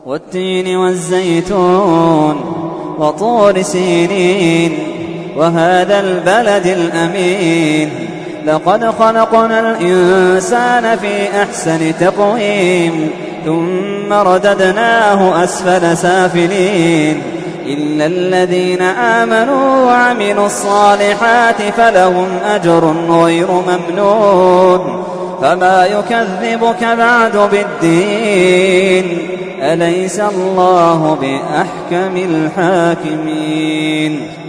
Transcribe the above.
والتين والزيتون وطور سينين وهذا البلد الأمين لقد خلقنا الإنسان في أحسن تقويم ثم رددناه أسفل سافلين إلا الذين آمنوا وعملوا الصالحات فلهم أجر غير ممنون فما يكذبك بعد بالدين أليس الله بأحكم الحاكمين.